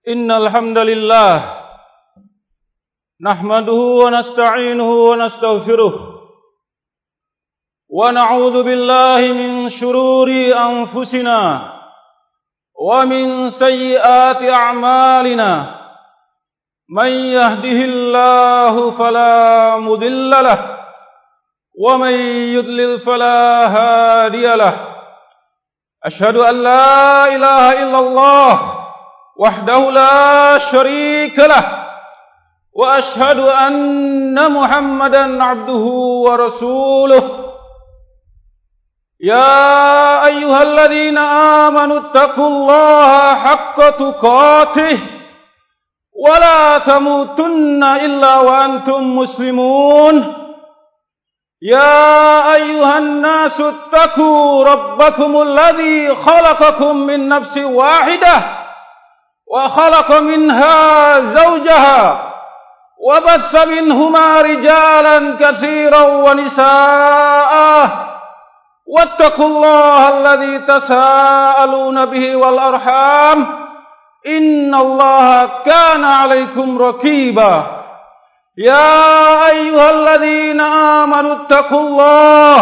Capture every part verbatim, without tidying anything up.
Innal hamdalillah nahmaduhu wa nasta'inuhu wa nastaghfiruh wa na'udzu billahi min shururi anfusina wa min sayyiati a'malina man yahdihillahu fala mudilla lahu wa man yudlil fala hadiya lahu ashhadu an la ilaha illallah wahdahu la syarika lah wa ashhadu anna Muhammadan abduhu wa rasuluh ya ayyuhalladzina amanu taqullaha haqqa tuqatih wa la tamutunna illa wa antum muslimun ya ayyuhan nasu taqu rabbakumul ladzi khalaqakum min nafsin wahidah وخلق منها زوجها وبث منهما رجالا كثيرا ونساء واتقوا الله الذي تساءلون به والأرحام إن الله كان عليكم رقيبا يا أيها الذين آمنوا اتقوا الله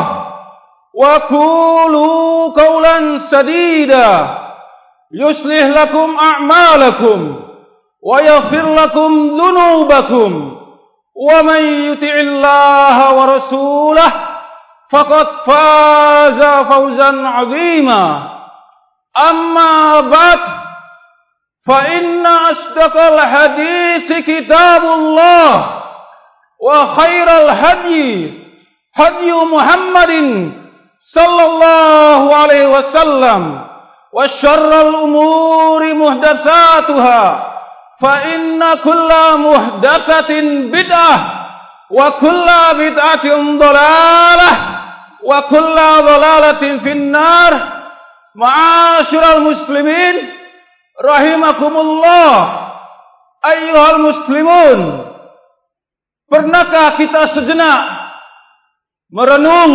وقولوا قولا سديدا يصلح لكم أعمالكم ويغفر لكم ذنوبكم ومن يطع الله ورسوله فقد فاز فوزا عظيما أما بعد فإن أصدق الحديث كتاب الله وخير الهدي هدي محمد صلى الله عليه وسلم وشر الأمور محدثاتها فإن كل محدثة بدعة وكل بدعة ضلالة وكل ضلالة في النار معاشر المسلمين رحمكم الله أيها المسلمون. Pernahkah kita sejenak merenung,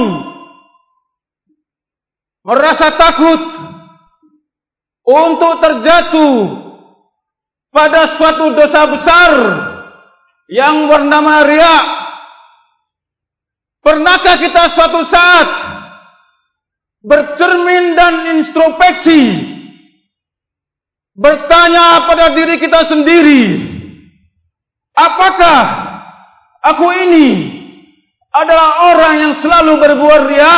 merasa takut untuk terjatuh pada suatu dosa besar yang bernama riya? Pernahkah kita suatu saat bercermin dan introspeksi, bertanya pada diri kita sendiri, apakah aku ini adalah orang yang selalu berbuat riya?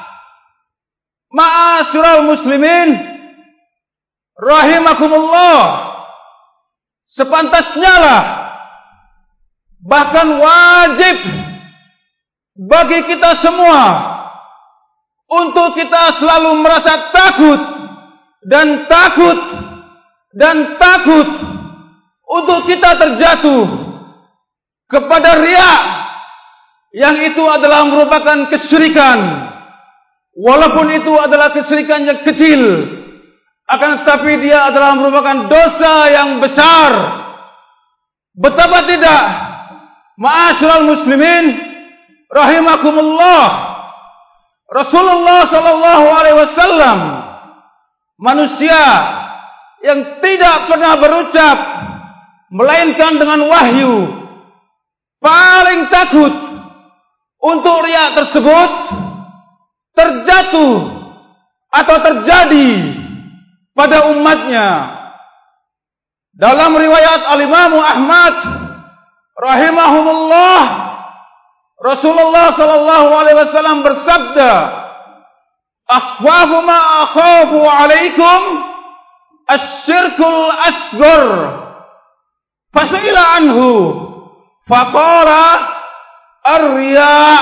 Ma'asyiral muslimin rahimakumullah, sepantasnya lah, bahkan wajib bagi kita semua untuk kita selalu merasa takut dan takut dan takut untuk kita terjatuh kepada riya, yang itu adalah merupakan kesyirikan. Walaupun itu adalah kesyirikan yang kecil, akan tetapi dia adalah merupakan dosa yang besar. Betapa tidak, ma'asyiral muslimin rahimakumullah, Rasulullah sallallahu alaihi wasallam, manusia yang tidak pernah berucap melainkan dengan wahyu, paling takut untuk riya tersebut terjatuh atau terjadi pada umatnya. Dalam riwayat Al-Imam Ahmad rahimahumullah, Rasulullah sallallahu alaihi wasallam bersabda, "Akhwafu ma akhafu alaikum asy-syirkul asghar." Fasa'ila anhu faqala ar-riya'.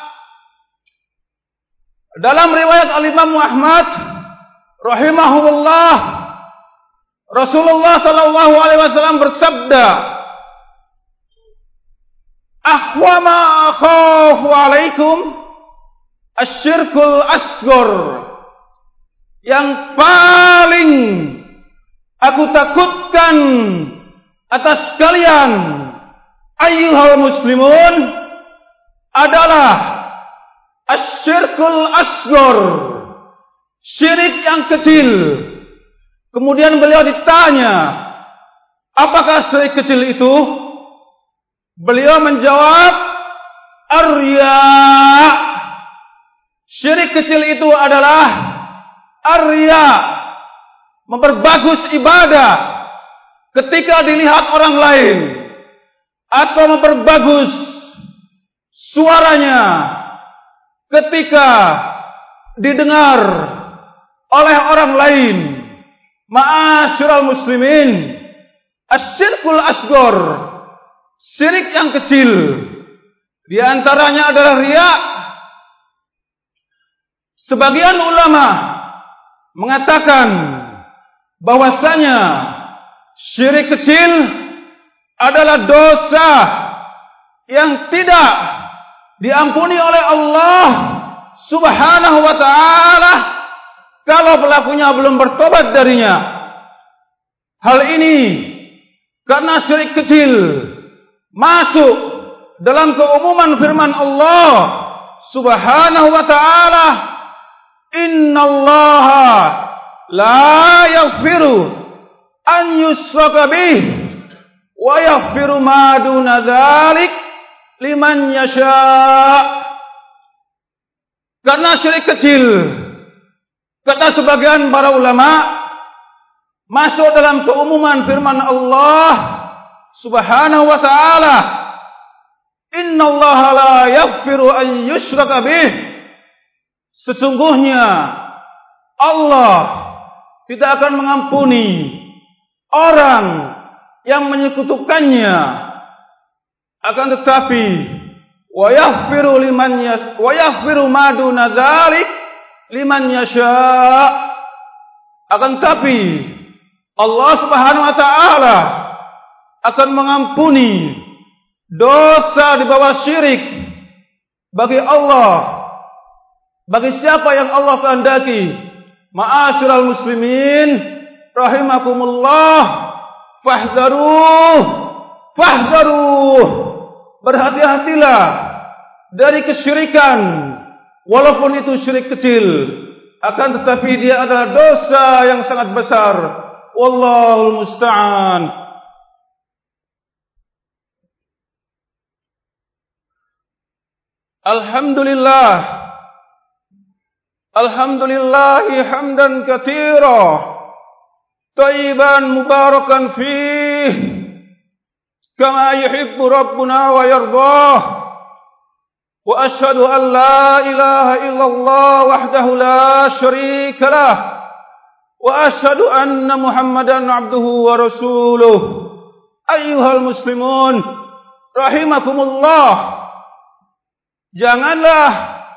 Dalam riwayat Al-Imam Ahmad rahimahullah, Rasulullah sallallahu alaihi wasallam bersabda, "Akhwa ma akhafu alaikum asy-syirkul asghar." Yang paling aku takutkan atas kalian, ayyuhal muslimun, adalah asy-syirkul asghar, syirik yang kecil. Kemudian beliau ditanya, apakah syirik kecil itu? Beliau menjawab, ar-riya. Syirik kecil itu adalah ar-riya, memperbagus ibadah ketika dilihat orang lain, atau memperbagus suaranya ketika didengar oleh orang lain. Ma'asyiral muslimin, asyirkul asghar, syirik yang kecil, di antaranya adalah riya. Sebagian ulama mengatakan bahwasanya syirik kecil adalah dosa yang tidak diampuni oleh Allah Subhanahu wa ta'ala kalau pelakunya belum bertobat darinya. Hal ini karena syirik kecil masuk dalam keumuman firman Allah Subhanahu wa ta'ala, innallaha la yaghfiru an yushraka bih wa yaghfiru ma duna dzalik liman yasha. Karena syirik kecil, kata sebagian para ulama, masuk dalam keumuman firman Allah Subhanahu wa ta'ala, innallaha la yaghfiru an yushraka bih. Sesungguhnya Allah tidak akan mengampuni orang yang menyekutukannya, akan tetapi wa yaghfiru liman yas wa yaghfiru ma duna dzalik liman yasha. Akan tetapi Allah Subhanahu wa ta'ala akan mengampuni dosa di bawah syirik bagi Allah, bagi siapa yang Allah kehendaki. Ma'asyiral muslimin rahimakumullah, fahdharuh fahdharuh, berhati-hatilah dari kesyirikan, walaupun itu syirik kecil, akan tetapi dia adalah dosa yang sangat besar. Wallahul musta'an. Alhamdulillah, alhamdulillahi hamdan katsira thayyiban mubarakan fih kama yuhibbu rabbuna wa yardah. Wa ashhadu an la ilaha illallah wahdahu la syarika lah, wa ashhadu anna Muhammadan abduhu wa rasuluh. Ayyuhal muslimun rahimakumullah, janganlah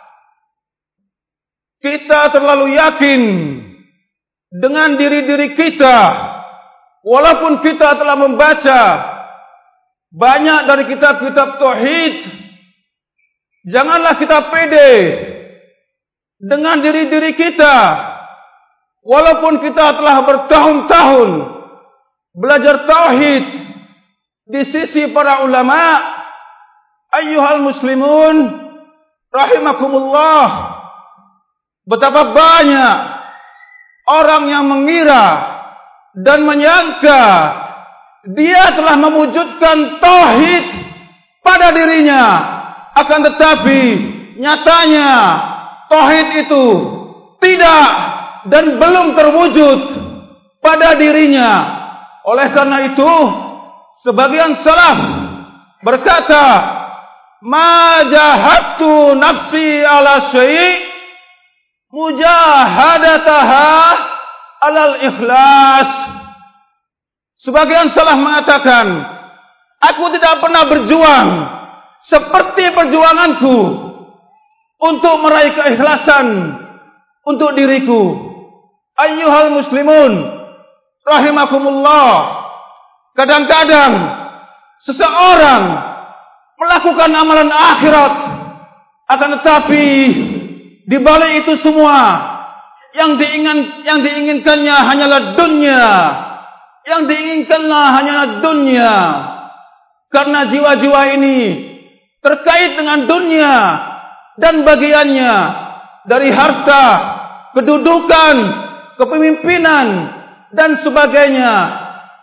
kita terlalu yakin dengan diri-diri kita, walaupun kita telah membaca banyak dari kitab-kitab tauhid. Janganlah kita pede dengan diri-diri kita, walaupun kita telah bertahun-tahun belajar tauhid di sisi para ulama. Ayyuhal muslimun rahimakumullah, betapa banyak orang yang mengira dan menyangka dia telah mewujudkan tauhid pada dirinya, akan tetapi nyatanya tauhid itu tidak dan belum terwujud pada dirinya. Oleh karena itu, sebagian salaf berkata, ma jahadtu nafsi ala syai' mujahadataha alal ikhlas. Sebagian salaf mengatakan, aku tidak pernah berjuang seperti perjuanganku untuk meraih keikhlasan untuk diriku. Ayyuhal muslimun rahimakumullah, kadang-kadang seseorang melakukan amalan akhirat, akan tetapi di balik itu semua yang diingin yang diinginkannya hanyalah dunia, yang diinginkanlah hanyalah dunia. Karena jiwa-jiwa ini terkait dengan dunia dan bagiannya dari harta, kedudukan, kepemimpinan dan sebagainya.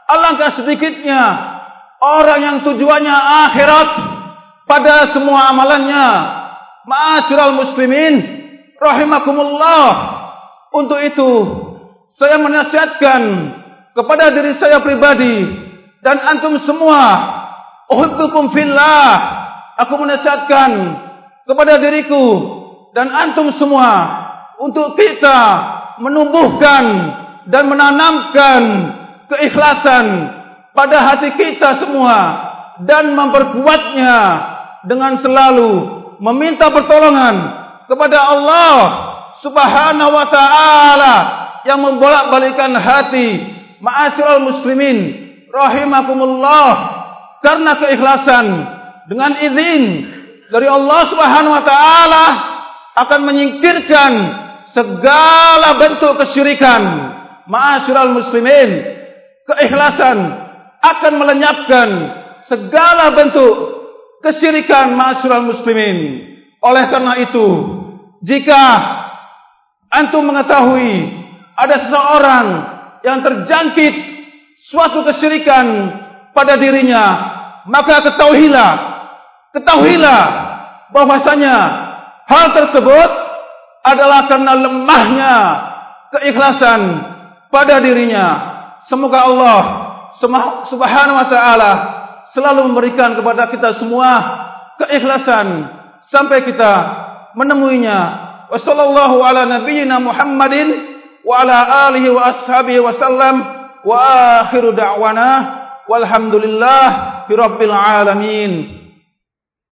alangkah sedikitnya orang yang tujuannya akhirat pada semua amalannya. Ma'asyiral muslimin rahimakumullah. Untuk itu saya menasihatkan kepada diri saya pribadi dan antum semua, uhibbukum fillah. Aku menasihatkan kepada diriku dan antum semua untuk kita menumbuhkan dan menanamkan keikhlasan pada hati kita semua dan memperkuatnya dengan selalu meminta pertolongan kepada Allah Subhanahu wa taala yang membolak-balikkan hati. Ma'asyiral muslimin rahimakumullah, karena keikhlasan dengan izin dari Allah Subhanahu wa taala akan menyingkirkan segala bentuk kesyirikan. Ma'asyiral muslimin, keikhlasan akan melenyapkan segala bentuk kesyirikan. Ma'asyiral muslimin, oleh karena itu, jika antum mengetahui ada seseorang yang terjangkit suatu kesyirikan pada dirinya, maka ketahuilah, ketahuilah bahwasanya hal tersebut adalah karena lemahnya keikhlasan pada dirinya. Semoga Allah Subhanahu wa taala selalu memberikan kepada kita semua keikhlasan sampai kita menemuinya. Wassallallahu ala nabiyyina Muhammadin wa ala alihi wa ashabihi wa sallam, wa akhiru da'wana walhamdulillah birabbil alamin.